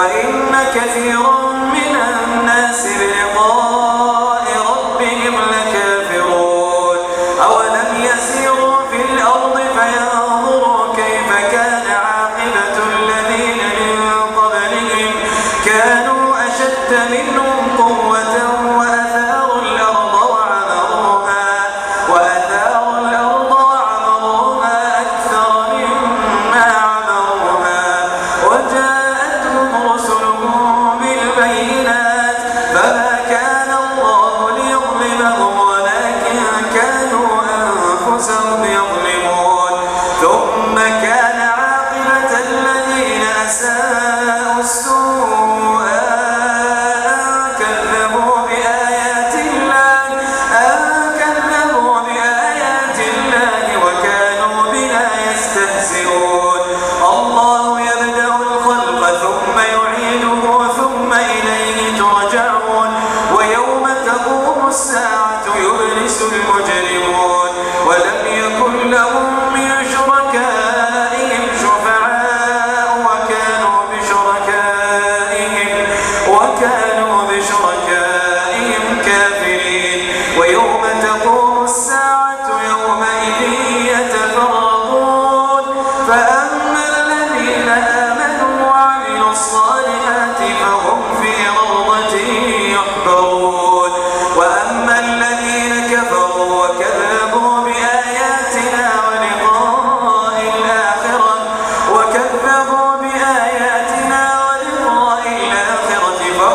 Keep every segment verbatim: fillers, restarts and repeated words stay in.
وإن كثيرا من الناس بلقاء ربهم لكافرون أولم يسيروا في الأرض فينظروا كيف كان عاقبة الذين من قبلهم كانوا أشد منهم قوة وأثاروا الأرض وعمروها وأثاروا الأرض وعمروها أكثر مما عمروها وجاءتهم رسلهم بالبينات فما كان الله ليظلمهم ولكن كانوا أنفسهم يظلمون ثم كان عاقبة الذين أساءوا السوء أن كذبوا بآيات الله أن كذبوا بآيات الله وكانوا بها يستهزئون الله يبدأ الخلق ثم يعيده ثم إليه ترجعون ويوم تقوم الساعة يبلس المجرمون ولم يكن لهم من شركائهم شفعاء وكانوا بشركائهم وكانوا بشركائهم كافرين ويوم تقوم الساعة يومئذ يتفرقون فأما الذين آمنوا وعملوا الصالحات فهم في روضة يحبرون وأما الذين كفروا وكذبوا بآياتنا ولقاء الآخرة وكذبوا بآياتنا ولقاء الآخرة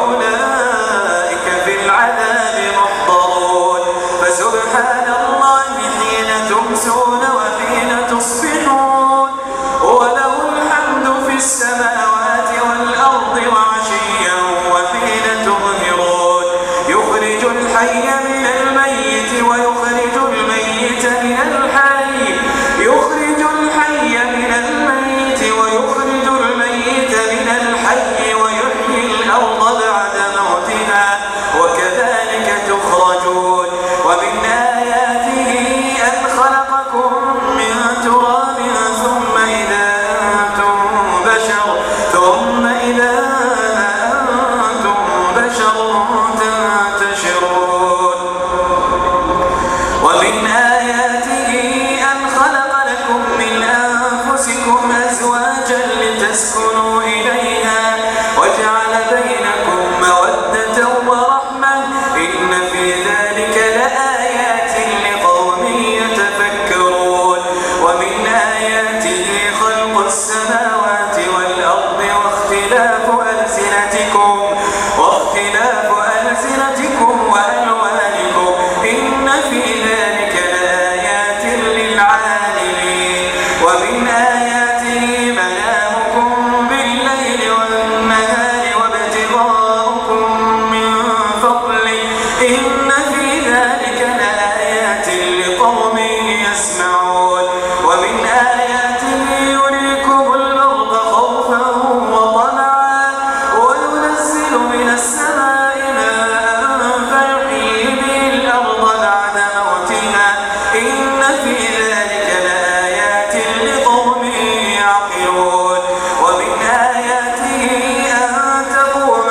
فأولئك في العذاب محضرون فسبحان الله حين تمسون وحين تصبحون وله الحمد في السماوات والأرض وعشيا وحين تظهرون يخرج الحي من الميت ويخرج الميت من الحي يخرج الحي من الميت ويخرج الميت من الحي ويحيي الأرض بعد موتها وكذلك تخرجون ومن آياته أن خلقكم من تراب ثم إذا أنتم بشر ثم إذا أنتم بشر تنتشرون ومن آياته أن خلق لكم من أنفسكم أزواجا لتسكنوا إليها وجعل بينكم مودة ورحمة إن في ذلك لآيات لقوم يتفكرون ومن آياته خلق السماوات والأرض واختلاف ألسنتكم واختلاف ألسنتكم وألوانكم إن في ذلك لآيات للعالمين ومن آياته منامكم بالليل والنهار وابتغاؤكم من فضله إن في ذلك لآيات لقوم يسمعون ومن آياته يريكم البرق خوفا وطمعا وينزل من السماء ماء فيحيي به الأرض بعد موتها إن في ذلك لآيات لقوم يعقلون ومن آياته أن تقوم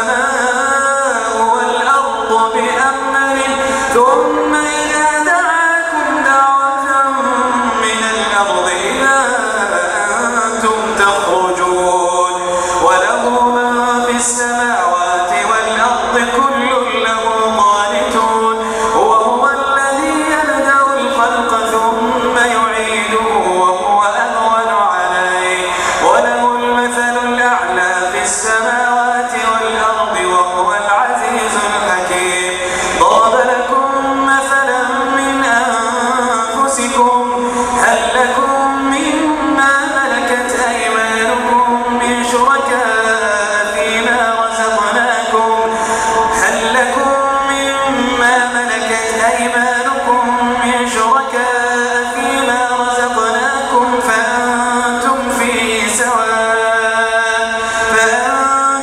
السماء والأرض بأمره ثم إذا دعاكم دعوة من الأرض إذا أنتم تخرجون وله من في السماوات والأرض كل له قانتون وهو الذي يبدأ الخلق ثم يعيده وهو أهون عليه وله المثل الأعلى في السماوات والأرض وهو العزيز الحكيم ضرب لكم مثلا من أنفسكم هل لكم مما ملكت أيمانكم من شركاء فيما رزقناكم هل لكم مما ملكت أيمانكم من شركاء فيما رزقناكم فأنتم فيه سواء فأنتم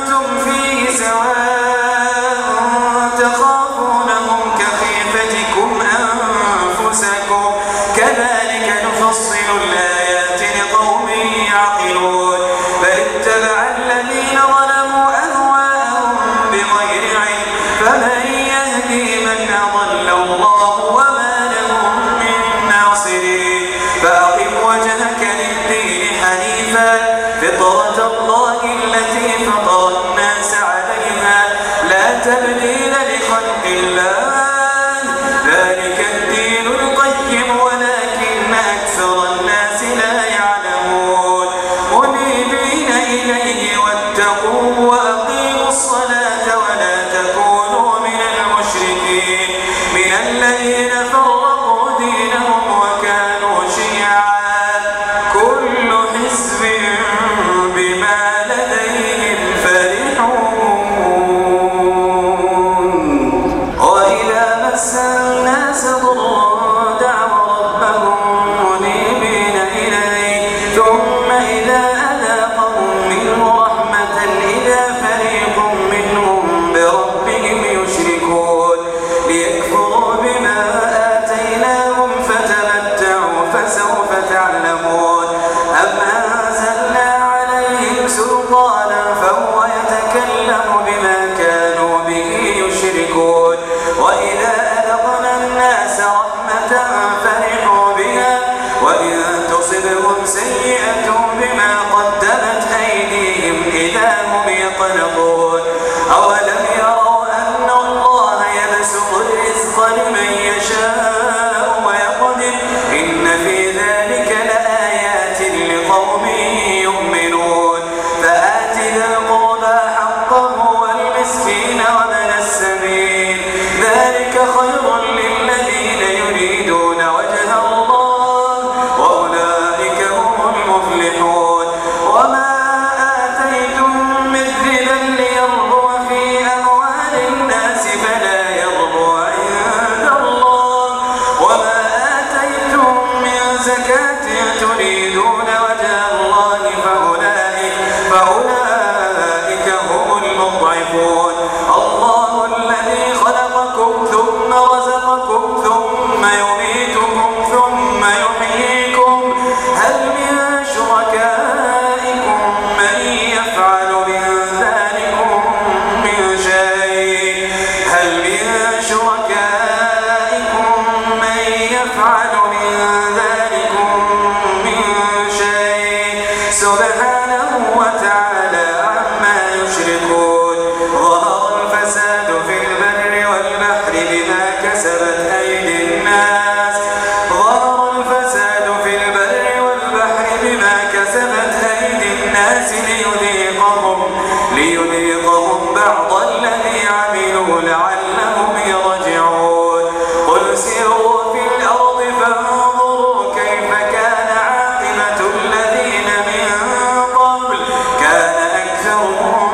يقنطون أولم يروا أن الله يبسط الرزق لمن يشاء ويقدر إن في ذلك لآيات لقوم يؤمنون فآت ذا القربى حقه والمسكين وابن السبيل ذلك خير للذين يريدون وجه الله وأولئك هم المفلحون وما آتيتم من ربا ليربو في أموال الناس فلا يربو عند الله وما آتيتم من زكاة تريدون وجه الله فأولئك, فأولئك هم المضعفون الله الذي خلقكم ثم رزقكم ثم يميتكم ثم يحييكم هل من شركائكم من يفعل من ذلكم من شيء هل من شركائكم من يفعل من ذلكم من شيء سبحانه وتعالى عما يشركون ظهر الفساد في البر والبحر بما كسبت أيدي الناس ظهر الفساد في البر والبحر بما كسبت أيدي الناس ليذيقهم ليذيقهم بعض الذي عملوا لعلهم يرجعون قل سيروا في الأرض فانظروا كيف كان عاقبة الذين من قبل كان أكثرهم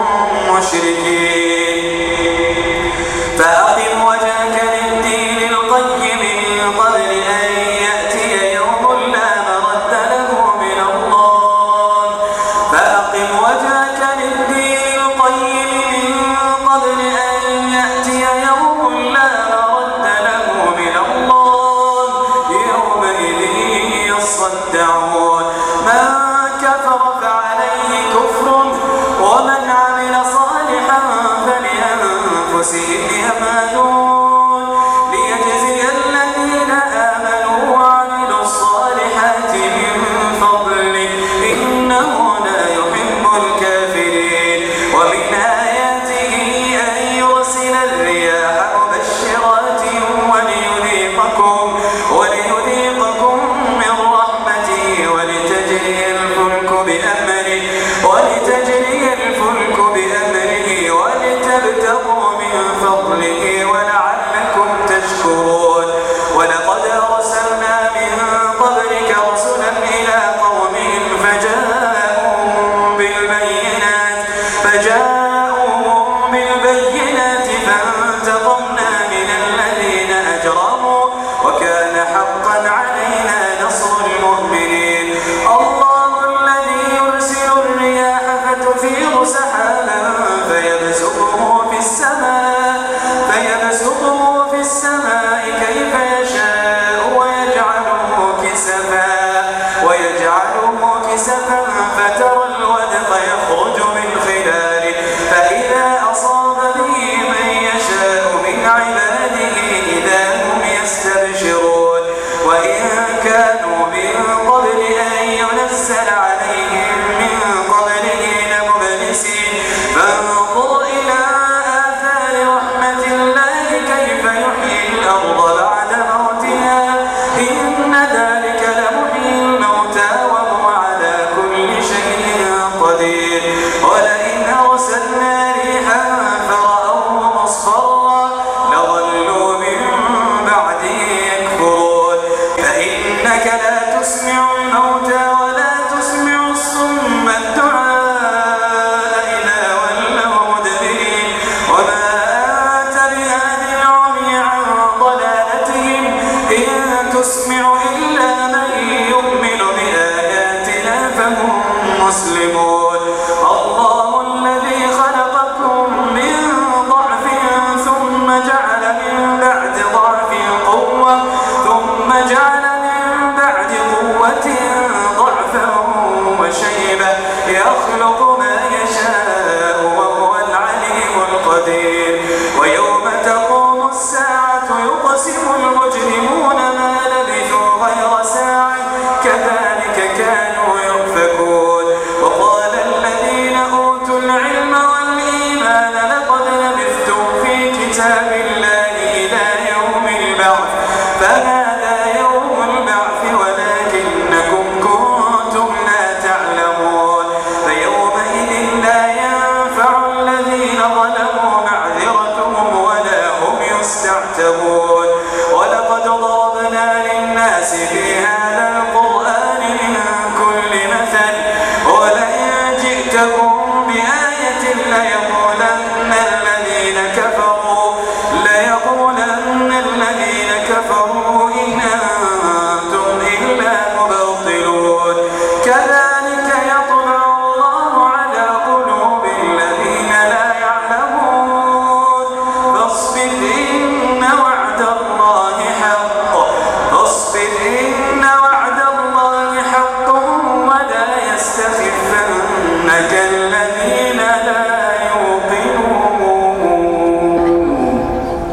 مشركين فأقم وجهك للدين القيم من قبل أن يأتي يوم لا مرد له من الله فأقم وجهك للدين القيم من قبل أن يأتي يوم لا مرد له من الله يومئذ يصدعون من كفر فعليه كفره ومن عمل صالحا فلأنفسهم يمهدون ليجزي الذين آمنوا وعملوا الصالحات من فضله إنه لا يحب الكافرين ومن آياته أن يرسل الرياح مبشرات وليذيقكم وليذيقكم من رحمته ولتجري الفلك بأمره ولتجري الفلك بأمره ولتبتغوا من فضله ولعلكم تشكرون ولقد أرسلنا من قبلك رسلا إلى قومهم فجاءوهم بالبينات فجاءوهم بالبينات فانتقمنا من الذين أجرموا وكان حقا علينا نصر المؤمنين الله الذي يرسل الرياح فتثير سحابا فيبسطه في السماء